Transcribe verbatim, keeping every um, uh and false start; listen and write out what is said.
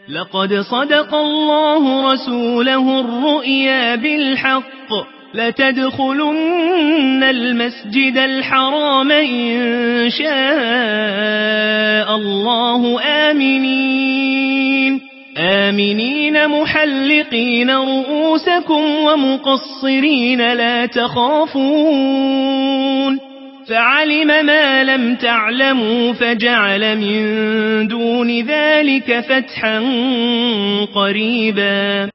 لقد صدق الله رسوله الرؤيا بالحق لتدخلن المسجد الحرام إن شاء الله آمنين آمنين محلقين رؤوسكم ومقصرين لا تخافون فعلم ما لم تعلموا فجعل من دون ذلك فتحا قريبا